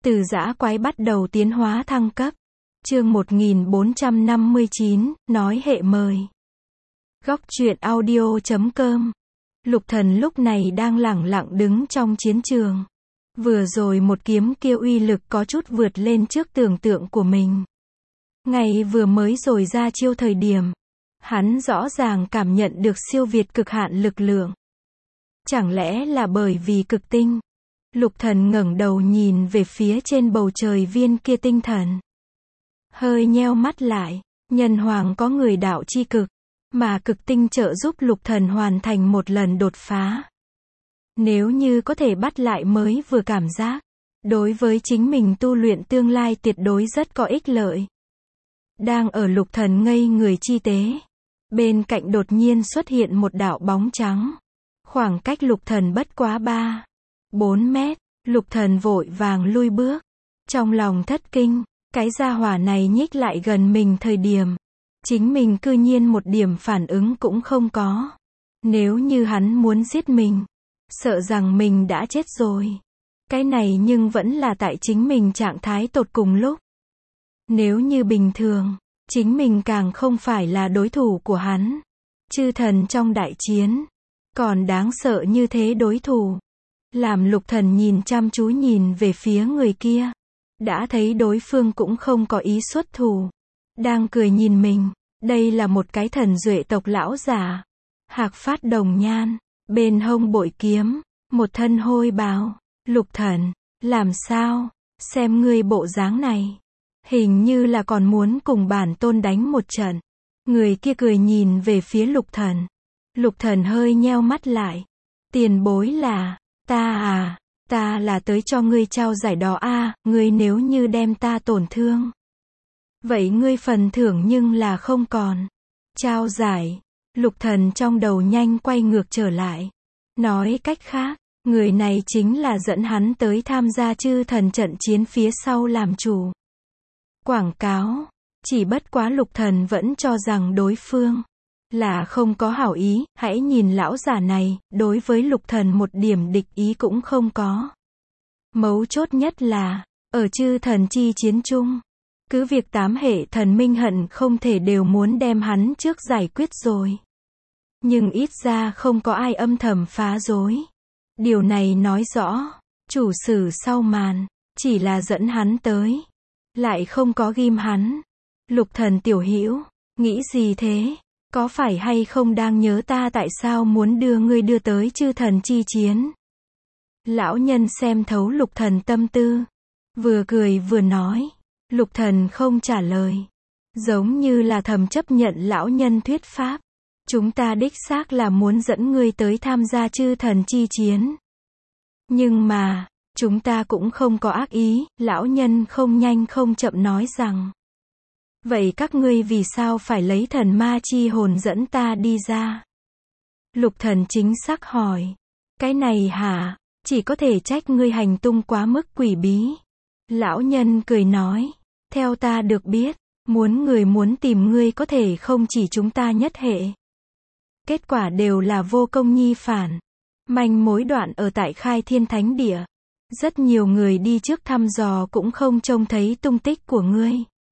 Từ dã quái bắt đầu tiến hóa thăng cấp. Chương 1459, nói hệ mời. Góc truyện audio.com. Lục Thần lúc này đang lẳng lặng đứng trong chiến trường. Vừa rồi một kiếm kia uy lực có chút vượt lên trước tưởng tượng của mình. Ngày vừa mới rồi ra chiêu thời điểm, hắn rõ ràng cảm nhận được siêu việt cực hạn lực lượng. Chẳng lẽ là bởi vì cực tinh? Lục Thần ngẩng đầu nhìn về phía trên bầu trời viên kia tinh thần. Hơi nheo mắt lại, nhân hoàng có người đạo chi cực, mà cực tinh trợ giúp Lục Thần hoàn thành một lần đột phá. Nếu như có thể bắt lại mới vừa cảm giác, đối với chính mình tu luyện tương lai tuyệt đối rất có ích lợi. Đang ở Lục Thần ngây người chi tế, bên cạnh đột nhiên xuất hiện một đạo bóng trắng. Khoảng cách Lục Thần bất quá 3-4 mét, Lục Thần vội vàng lui bước. Trong lòng thất kinh, cái gia hỏa này nhích lại gần mình thời điểm, chính mình cư nhiên một điểm phản ứng cũng không có. Nếu như hắn muốn giết mình, sợ rằng mình đã chết rồi. Cái này nhưng vẫn là tại chính mình trạng thái tột cùng lúc. Nếu như bình thường, chính mình càng không phải là đối thủ của hắn. Chư thần trong đại chiến, còn đáng sợ như thế đối thủ. Làm Lục Thần nhìn chăm chú nhìn về phía người kia, đã thấy đối phương cũng không có ý xuất thủ, đang cười nhìn mình. Đây là một cái thần duệ tộc lão giả, hạc phát đồng nhan, bên hông bội kiếm, một thân hôi bào. Lục Thần, làm sao? Xem ngươi bộ dáng này, hình như là còn muốn cùng bản tôn đánh một trận. Người kia cười nhìn về phía Lục Thần. Lục Thần hơi nheo mắt lại. Tiền bối là, ta là tới cho ngươi trao giải đó a, ngươi nếu như đem ta tổn thương, vậy ngươi phần thưởng nhưng là không còn. Trao giải, Lục Thần trong đầu nhanh quay ngược trở lại. Nói cách khác, người này chính là dẫn hắn tới tham gia chư thần trận chiến phía sau làm chủ. Quảng cáo, chỉ bất quá Lục Thần vẫn cho rằng đối phương là không có hảo ý. Hãy nhìn lão giả này, đối với Lục Thần một điểm địch ý cũng không có. Mấu chốt nhất là, ở chư thần chi chiến chung, cứ việc 8 hệ thần minh hận không thể đều muốn đem hắn trước giải quyết rồi. Nhưng ít ra không có ai âm thầm phá rối. Điều này nói rõ, chủ sử sau màn, chỉ là dẫn hắn tới, lại không có ghim hắn. Lục Thần tiểu hữu, nghĩ gì thế? Có phải hay không đang nhớ ta tại sao muốn đưa ngươi đưa tới chư thần chi chiến? Lão nhân xem thấu Lục Thần tâm tư, vừa cười vừa nói. Lục Thần không trả lời, giống như là thầm chấp nhận lão nhân thuyết pháp. Chúng ta đích xác là muốn dẫn ngươi tới tham gia chư thần chi chiến. Nhưng mà, chúng ta cũng không có ác ý. Lão nhân không nhanh không chậm nói rằng. Vậy các ngươi vì sao phải lấy thần ma chi hồn dẫn ta đi ra? Lục Thần chính xác hỏi. Cái này hả? Chỉ có thể trách ngươi hành tung quá mức quỷ bí. Lão nhân cười nói. Theo ta được biết, muốn tìm ngươi có thể không chỉ chúng ta nhất hệ. Kết quả đều là vô công nhi phản. Manh mối đoạn ở tại Khai Thiên Thánh Địa. Rất nhiều người đi trước thăm dò cũng không trông thấy tung tích của ngươi.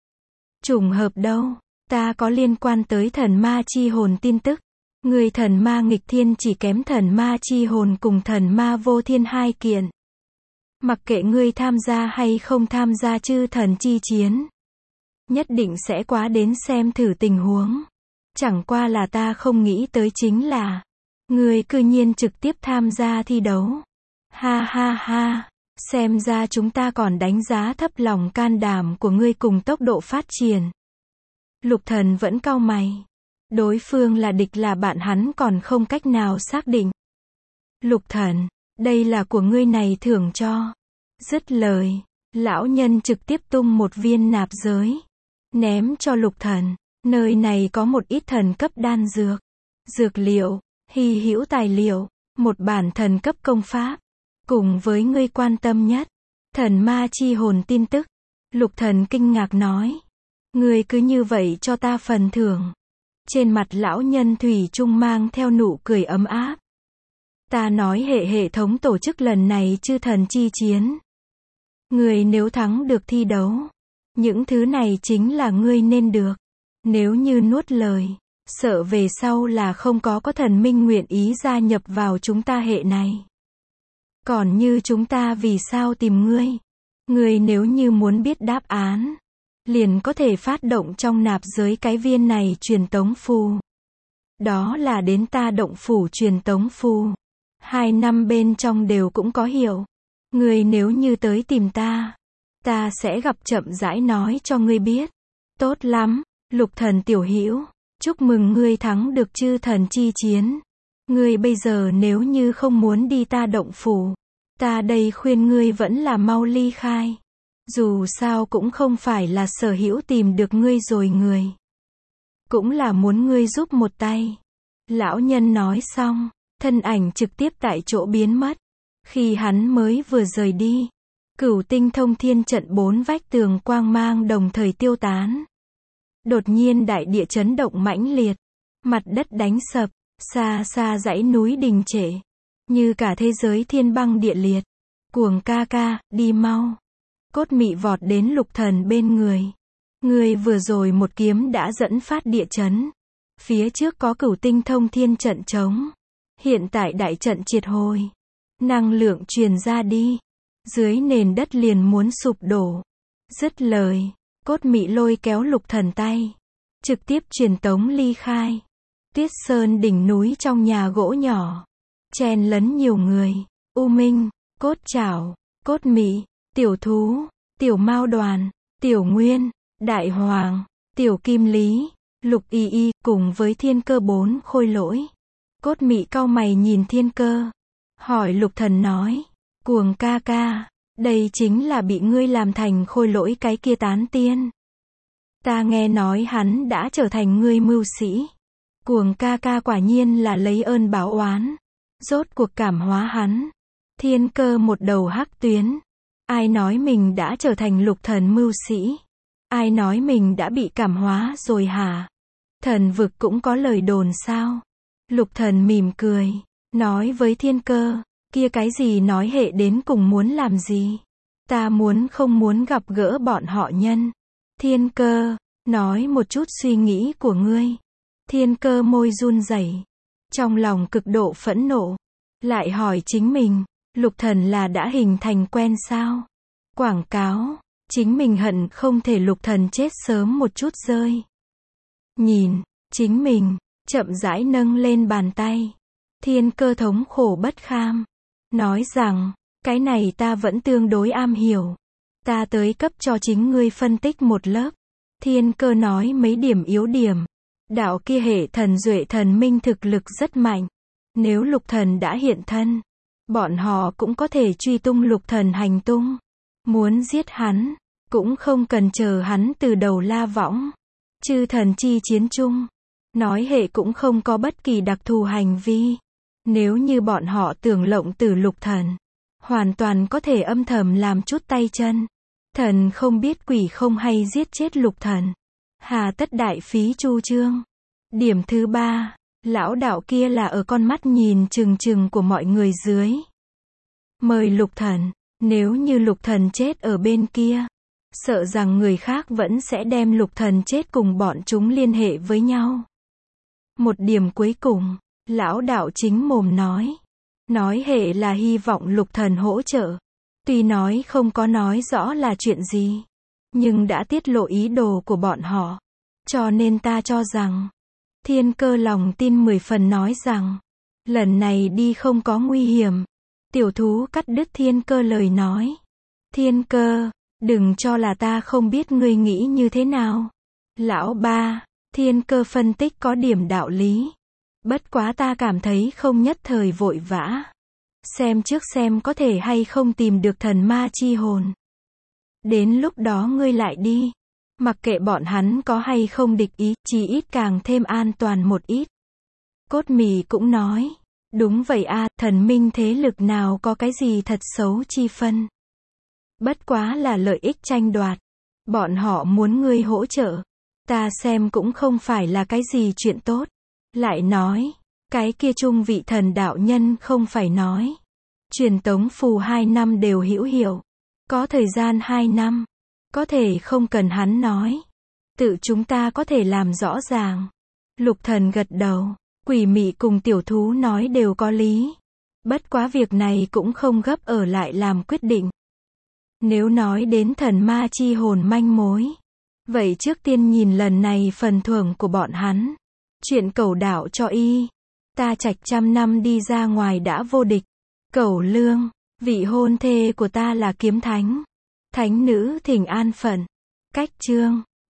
Trùng hợp đâu, ta có liên quan tới thần ma chi hồn tin tức. Người thần ma nghịch thiên chỉ kém thần ma chi hồn cùng thần ma vô thiên 2 kiện. Mặc kệ ngươi tham gia hay không tham gia chư thần chi chiến, nhất định sẽ quá đến xem thử tình huống. Chẳng qua là ta không nghĩ tới chính là, ngươi cư nhiên trực tiếp tham gia thi đấu. Ha ha ha, xem ra chúng ta còn đánh giá thấp lòng can đảm của ngươi cùng tốc độ phát triển. Lục Thần vẫn cau mày. Đối phương là địch là bạn hắn còn không cách nào xác định. Lục Thần, đây là của ngươi này thưởng cho. Dứt lời, lão nhân trực tiếp tung một viên nạp giới, ném cho Lục Thần. Nơi này có một ít thần cấp đan dược, dược liệu, hy hữu tài liệu, một bản thần cấp công pháp, cùng với ngươi quan tâm nhất, thần ma chi hồn tin tức. Lục Thần kinh ngạc nói. Ngươi cứ như vậy cho ta phần thưởng. Trên mặt lão nhân thủy chung mang theo nụ cười ấm áp. Ta nói hệ thống tổ chức lần này chư thần chi chiến, Ngươi nếu thắng được thi đấu, những thứ này chính là ngươi nên được. Nếu như nuốt lời, sợ về sau là không có thần minh nguyện ý gia nhập vào chúng ta hệ này. Còn như chúng ta vì sao tìm ngươi? Ngươi nếu như muốn biết đáp án, liền có thể phát động trong nạp giới cái viên này truyền tống phù. Đó là đến ta động phủ truyền tống phù. 2 năm bên trong đều cũng có hiệu. Ngươi nếu như tới tìm ta sẽ gặp chậm rãi nói cho ngươi biết. Tốt lắm, Lục Thần tiểu hữu, chúc mừng ngươi thắng được chư thần chi chiến. Ngươi bây giờ nếu như không muốn đi ta động phủ, ta đây khuyên ngươi vẫn là mau ly khai. Dù sao cũng không phải là sở hữu tìm được ngươi rồi người. Cũng là muốn ngươi giúp một tay. Lão nhân nói xong, thân ảnh trực tiếp tại chỗ biến mất. Khi hắn mới vừa rời đi, Cửu Tinh Thông Thiên trận 4 vách tường quang mang đồng thời tiêu tán. Đột nhiên đại địa chấn động mãnh liệt, mặt đất đánh sập, xa xa dãy núi đình trệ, như cả thế giới thiên băng địa liệt. Cuồng ca ca, đi mau. Cốt Mị vọt đến Lục Thần bên người. Người vừa rồi một kiếm đã dẫn phát địa chấn. Phía trước có Cửu Tinh Thông Thiên trận trống. Hiện tại đại trận triệt hồi. Năng lượng truyền ra đi. Dưới nền đất liền muốn sụp đổ. Dứt lời, Cốt Mị lôi kéo Lục Thần tay. Trực tiếp truyền tống ly khai. Tuyết Sơn đỉnh núi trong nhà gỗ nhỏ. Chen lấn nhiều người. U Minh, Cốt Trảo, Cốt Mị, Tiểu Thú, Tiểu Mao Đoàn, Tiểu Nguyên, Đại Hoàng, Tiểu Kim Lý, Lục Y Y, cùng với Thiên Cơ 4 khôi lỗi. Cốt Mị cau mày nhìn Thiên Cơ. Hỏi Lục Thần nói, Cuồng ca ca, đây chính là bị ngươi làm thành khôi lỗi cái kia tán tiên. Ta nghe nói hắn đã trở thành ngươi mưu sĩ. Cuồng ca ca quả nhiên là lấy ơn báo oán. Rốt cuộc cảm hóa hắn. Thiên Cơ một đầu hắc tuyến. Ai nói mình đã trở thành Lục Thần mưu sĩ? Ai nói mình đã bị cảm hóa rồi hả? Thần vực cũng có lời đồn sao? Lục Thần mỉm cười, nói với Thiên Cơ, kia cái gì nói hệ đến cùng muốn làm gì? Ta muốn không muốn gặp gỡ bọn họ nhân. Thiên Cơ, nói một chút suy nghĩ của ngươi. Thiên Cơ môi run rẩy, trong lòng cực độ phẫn nộ. Lại hỏi chính mình, Lục Thần là đã hình thành quen sao? Quảng cáo, chính mình hận không thể Lục Thần chết sớm một chút rơi. Nhìn, chính mình, chậm rãi nâng lên bàn tay. Thiên Cơ thống khổ bất kham. Nói rằng, cái này ta vẫn tương đối am hiểu. Ta tới cấp cho chính ngươi phân tích một lớp. Thiên Cơ nói mấy điểm yếu điểm. Đạo kia hệ thần duệ thần minh thực lực rất mạnh. Nếu Lục Thần đã hiện thân, bọn họ cũng có thể truy tung Lục Thần hành tung. Muốn giết hắn, cũng không cần chờ hắn từ đầu la võng. Chư thần chi chiến chung, nói hệ cũng không có bất kỳ đặc thù hành vi. Nếu như bọn họ tưởng lộng từ Lục Thần, hoàn toàn có thể âm thầm làm chút tay chân. Thần không biết quỷ không hay giết chết Lục Thần. Hà tất đại phí chu trương. Điểm thứ 3, lão đạo kia là ở con mắt nhìn chừng chừng của mọi người dưới. Mời Lục Thần, nếu như Lục Thần chết ở bên kia, sợ rằng người khác vẫn sẽ đem Lục Thần chết cùng bọn chúng liên hệ với nhau. Một điểm cuối cùng, lão đạo chính mồm nói hệ là hy vọng Lục Thần hỗ trợ. Tuy nói không có nói rõ là chuyện gì, nhưng đã tiết lộ ý đồ của bọn họ. Cho nên ta cho rằng, Thiên Cơ lòng tin 10 phần nói rằng, lần này đi không có nguy hiểm. Tiểu Thú cắt đứt Thiên Cơ lời nói. Thiên Cơ, đừng cho là ta không biết ngươi nghĩ như thế nào. Lão ba, Thiên Cơ phân tích có điểm đạo lý. Bất quá ta cảm thấy không nhất thời vội vã. Xem trước xem có thể hay không tìm được thần ma chi hồn. Đến lúc đó ngươi lại đi. Mặc kệ bọn hắn có hay không địch ý, chỉ ít càng thêm an toàn một ít. Cốt Mị cũng nói, đúng vậy a, thần minh thế lực nào có cái gì thật xấu chi phân. Bất quá là lợi ích tranh đoạt. Bọn họ muốn ngươi hỗ trợ. Ta xem cũng không phải là cái gì chuyện tốt. Lại nói, cái kia trung vị thần đạo nhân không phải nói. Truyền tống phù 2 năm đều hữu hiệu. Có thời gian 2 năm. Có thể không cần hắn nói. Tự chúng ta có thể làm rõ ràng. Lục Thần gật đầu. Quỷ mị cùng tiểu thú nói đều có lý. Bất quá việc này cũng không gấp ở lại làm quyết định. Nếu nói đến thần ma chi hồn manh mối, vậy trước tiên nhìn lần này phần thưởng của bọn hắn. Chuyện Cẩu đạo cho y. Ta Trạch 100 năm đi ra ngoài đã vô địch. Cẩu Lương, vị hôn thê của ta là kiếm thánh. Thánh nữ thỉnh an phận. Cách chương